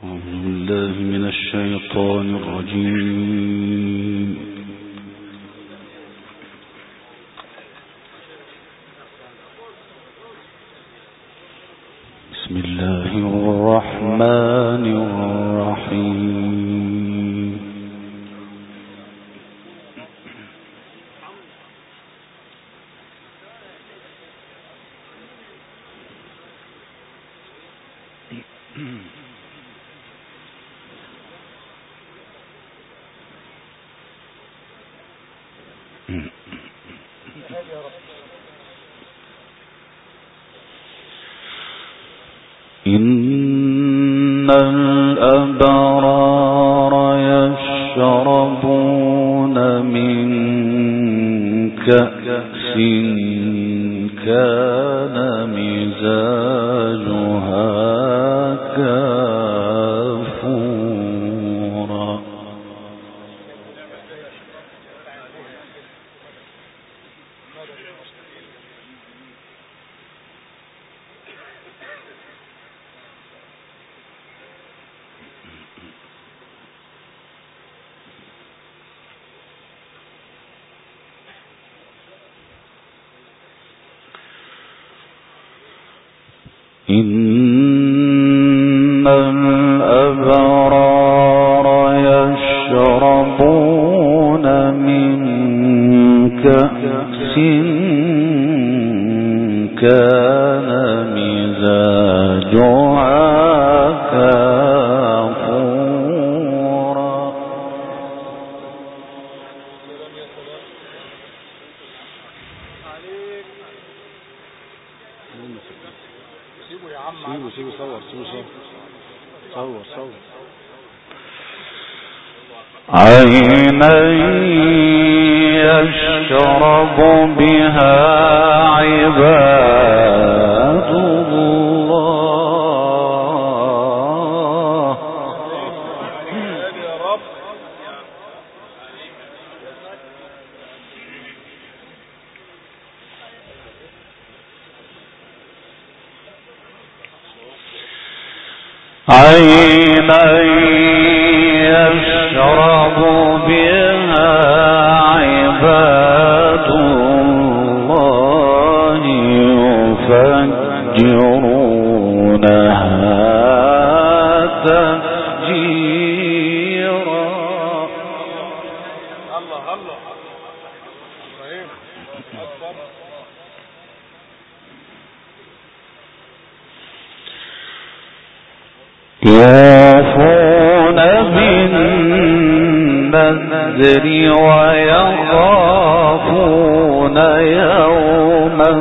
أعوذ بالله من الشيطان الرجيم. بسم الله الرحمن الرحيم. إن الأبرار يشربون من كأس كان مزاجها كافورا. إن الأبرار يشربون من كأس كان مزاجها كافورا. عينا يشرب بها عباد الله. عينا يشرب بها عباد الله يفجرونها تفجيرا. يوفون بالنذر ويخافون يوما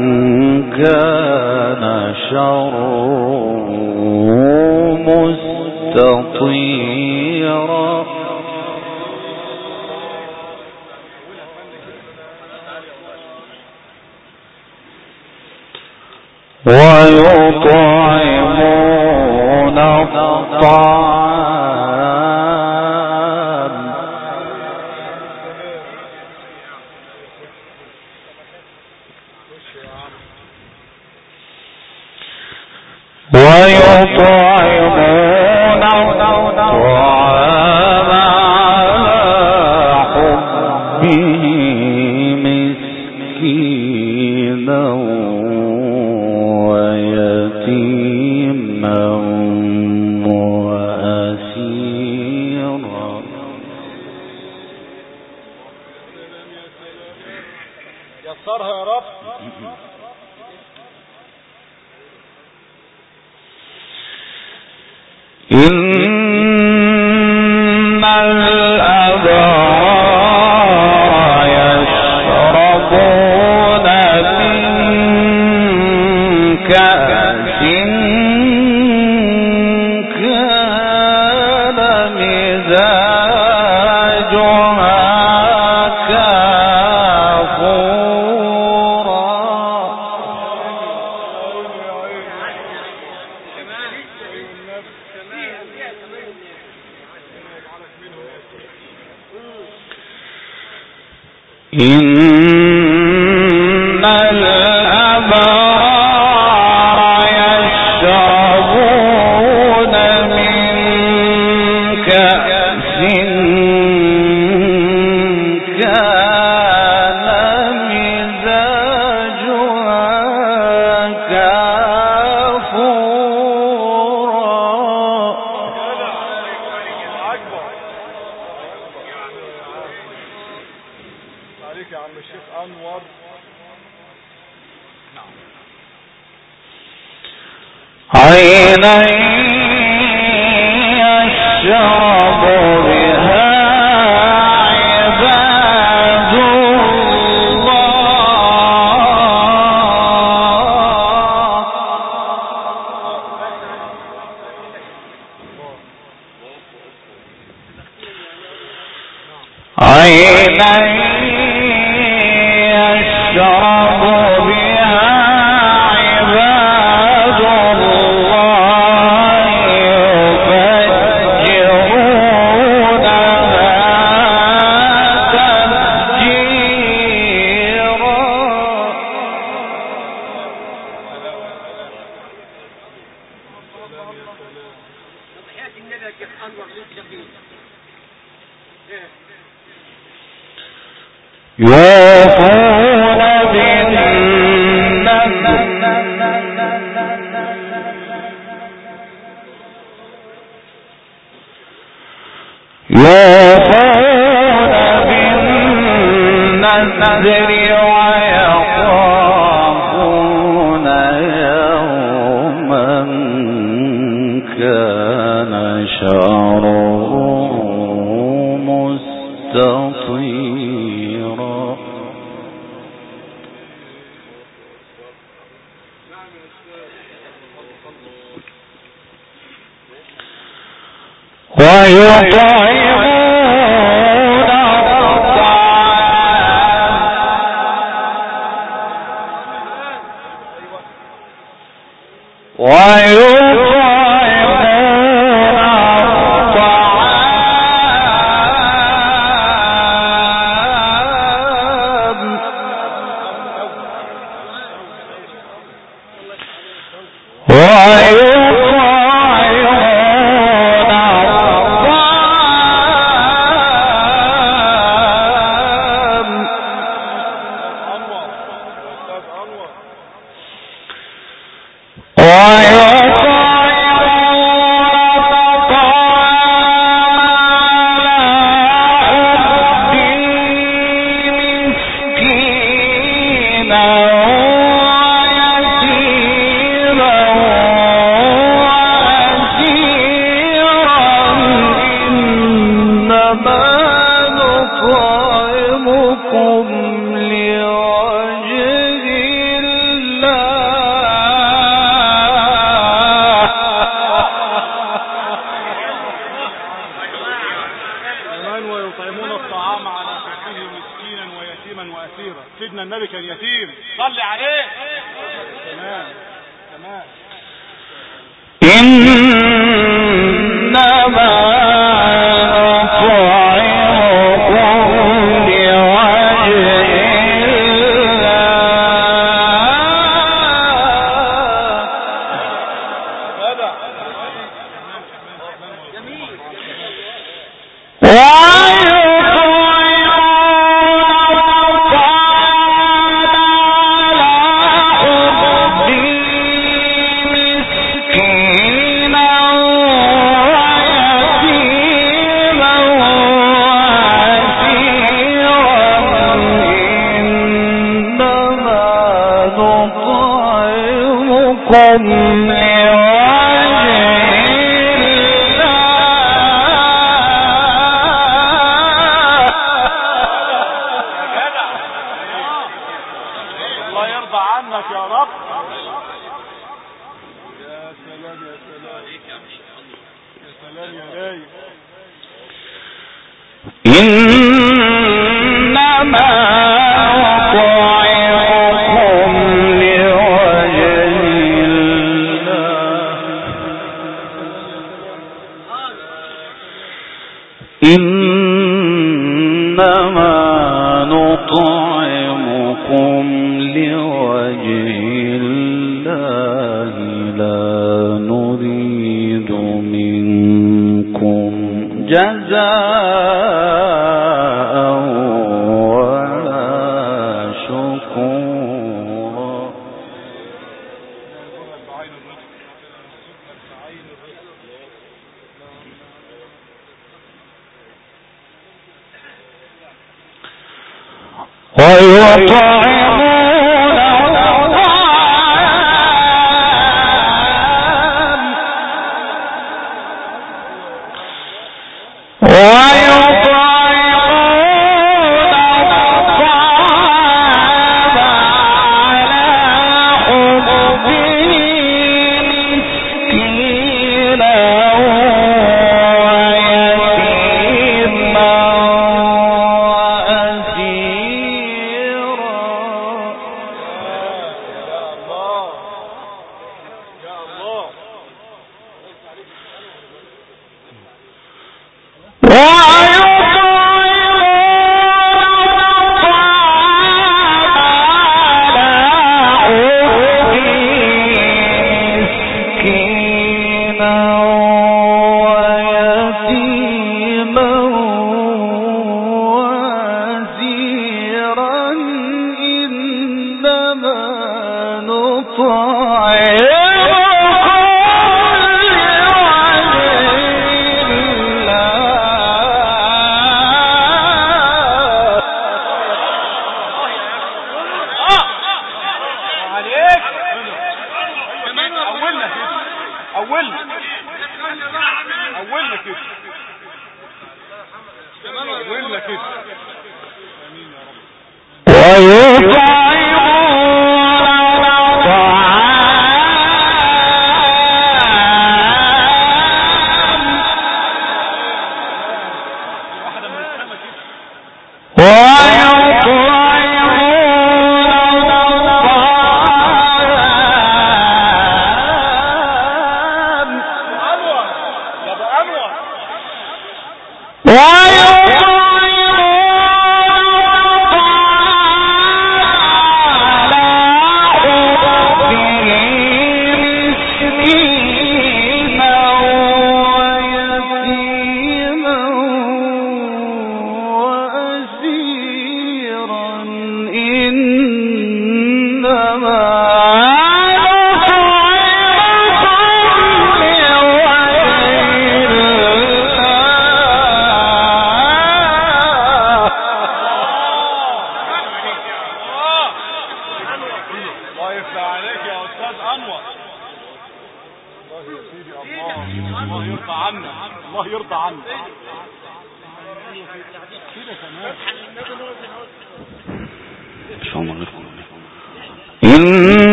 كان شره مستطيرا. ويطعمون الطعام على حبه مسكينا ويتيما وأسيرا. يسرها يا رب. إن الأبرار يشربون من كأس كان مزاجها كافورا. إن الأبرار يشربون من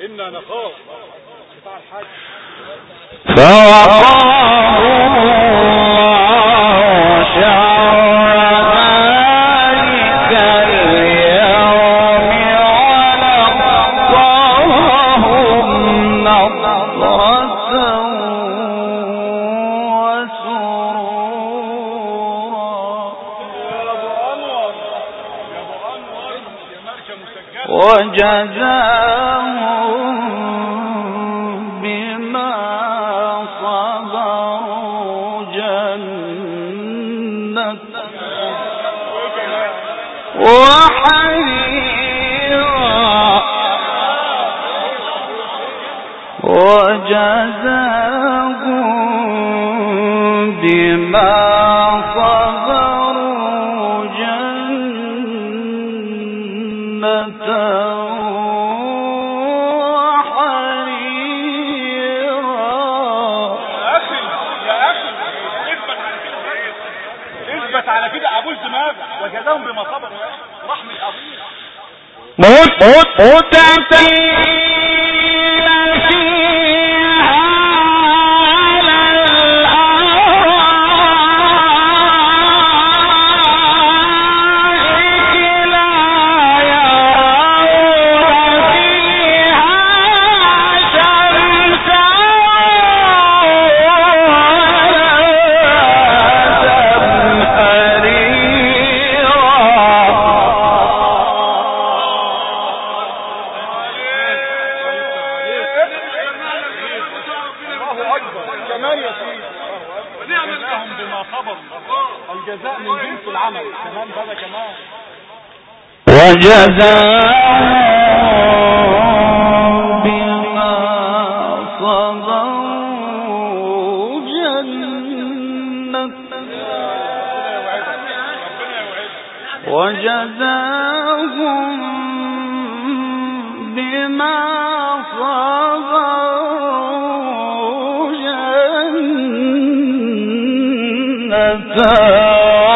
إنا نخاف بتاع الحاج. فوقاهم الله شر ذلك اليوم ولقاهم نضرة وسرورا وجزاهم بما صبروا جنة وحريرا وجزاهم بما صبروا جنة على كده ابوش دماغ وجزاهم بما صبروا رحمة ابوه وجزاهم بما صبروا جنة وجزاهم بما صبروا جنة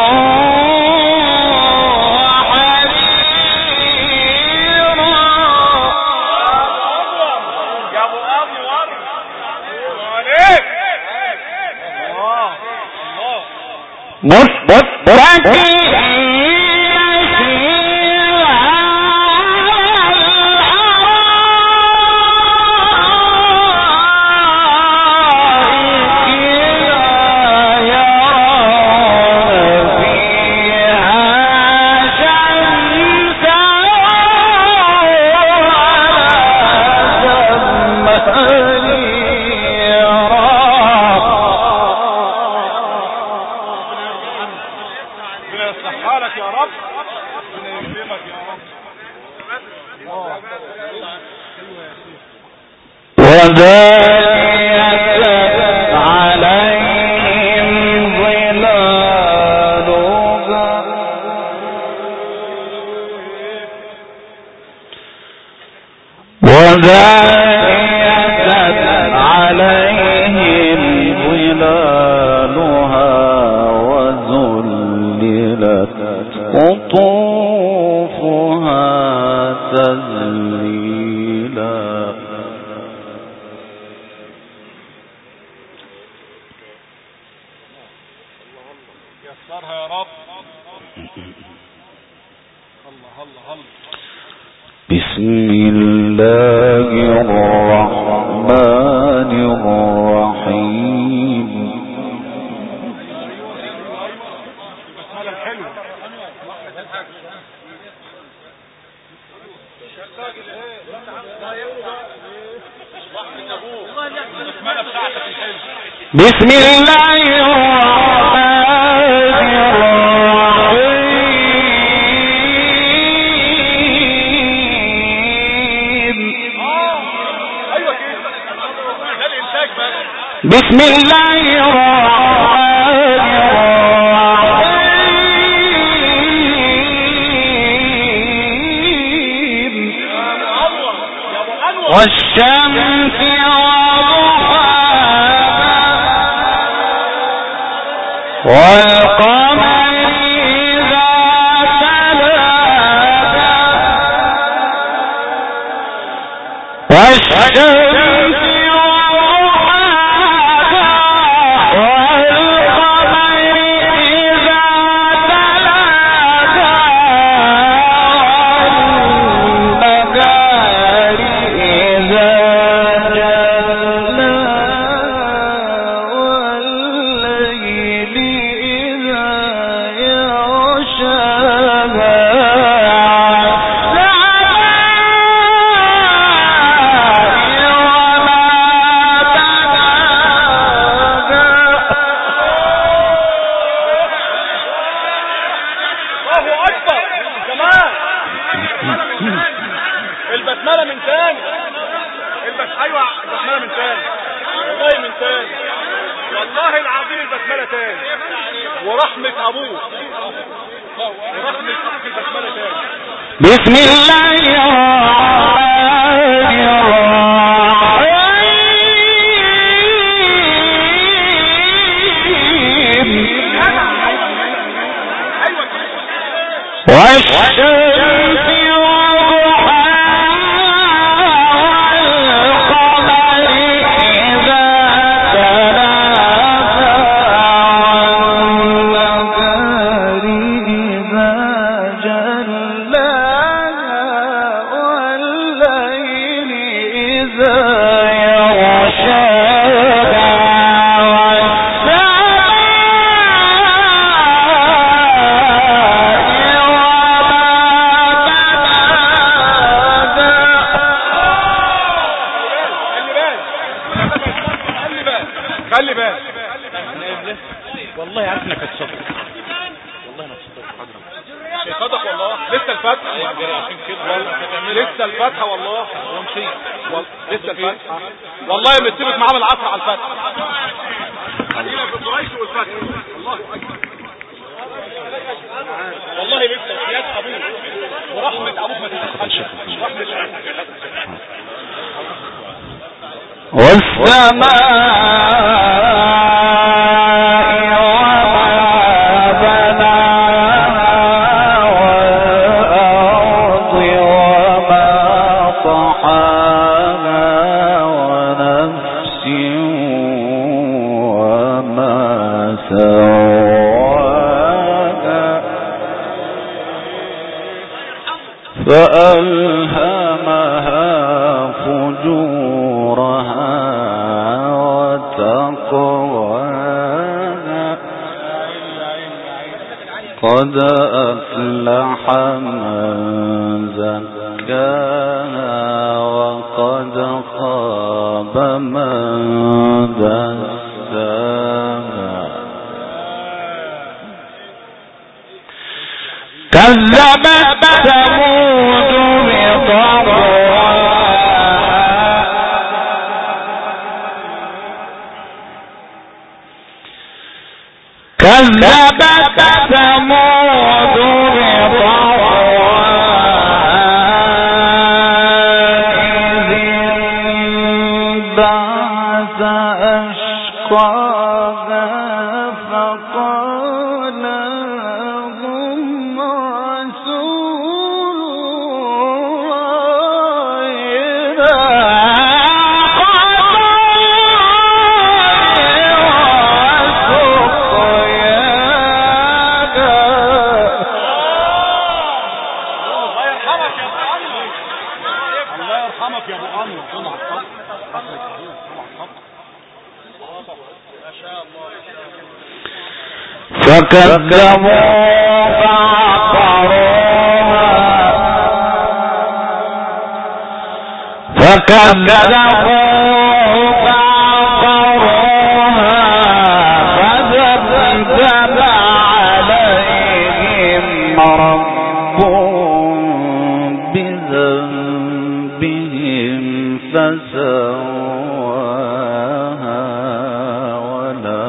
بسم الله الرحمن الرحيم بسم الله الرحمن الرحيم والشمس والقمر إذا تلاها الله اكبر كمان. البسمله من تاني. ايوه البسمله من تاني، والله من تاني، والله العظيم البسمله تاني، ورحمه ابوه ورحمه ابوك البسمله تاني. بسم الله الرحمن الرحيم. والشمس خلي بالك والله عارف انك هتصدق، والله انا هتصدق شيخاتك والله لسه الفتحه، لسه الفتحه والله لسه الفتحه والله متفق معاه العصر على الفتحه هنا في قريش والفتحه. الله اكبر والله لسه سياد ابوك ورحمه ابوك ما تتخلش رحمه والسماء فألهمها فجورها وتقواها قد أفلح من زكاها وقد خاب من دساها. كذبت ثمود بطغواها كذبت ثمود إذ انبعث أشقاها فقال لهم رسول فكذبوا فعقروها فدمدم عليهم ربهم بذنبهم فسواها ولا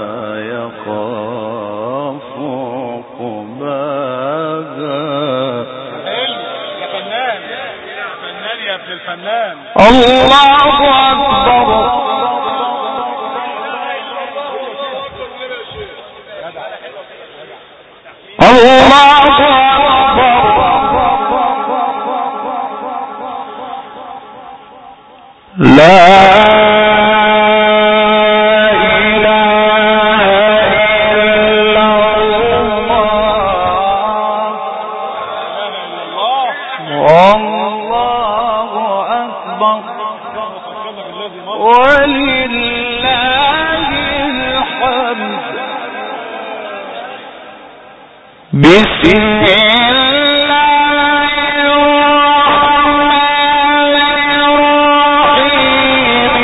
يخاف عقباها. يا ابن الفنان الله أكبر. الله أكبر. لا بسم الله الرحمن الرحيم.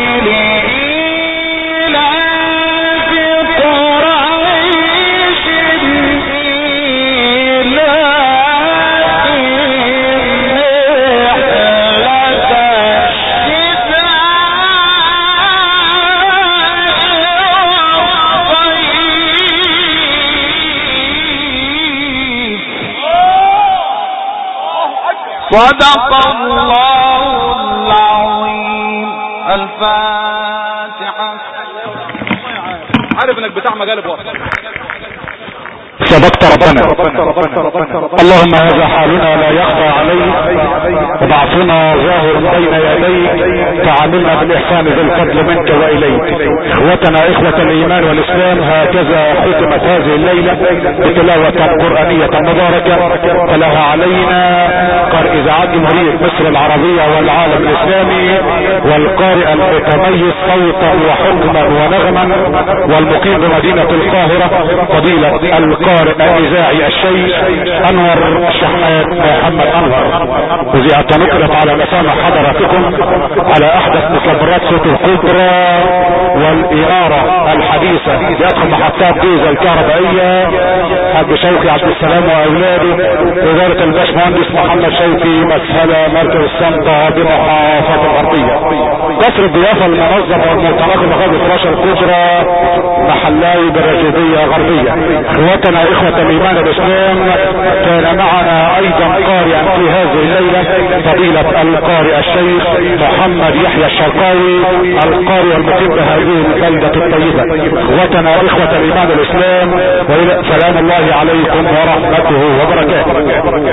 لإيلاف قريش إيلافهم صدق الله العظيم. الفاتحة. عارف انك بتاع مجالب وقت. صدقت ربنا. اللهم هذا حالنا لا يخفى عليك، وضعفنا ظاهر بين يديك، تعاملنا بالاحسان ذي الفضل منك واليك. اخوتنا اخوة الايمان والاسلام، هكذا ختمت هذه الليلة بتلاوة قرآنية مباركة تلاها علينا قارئ اذاعات جمهورية مصر العربية والعالم الاسلامي، والقارئ المتميز صوتا وحكما ونغما، والمقيم بمدينة القاهرة فضيلة القارئ الاذاعي الشيخ انور شحات محمد انور. وزيعة نقلت على مسامع حضراتكم على احدث مكبرات صوت القدرة والانارة الحديثة بأدخل محطات ديزل الكهربائية. حاج شوقي عبد السلام واولاده، ادارة الباشمهندس محمد شوقي، مسهلة مركز السمطة بمحافظة الغربية. قصر الضيافة المنظم والمتنقل بغرب فراشة القدرة، محلاي بالرشيدية غربية. اخوتنا اخوة الايمان الاسلام، كان معنا ايضا قارئا في هذه الليلة فضيلة القارئ الشيخ محمد يحيى الشرقاوي، القارئ المقيم بهذه البلدة الطيبة. اخوتنا اخوة الايمان الاسلام، سلام الله عليكم ورحمته وبركاته.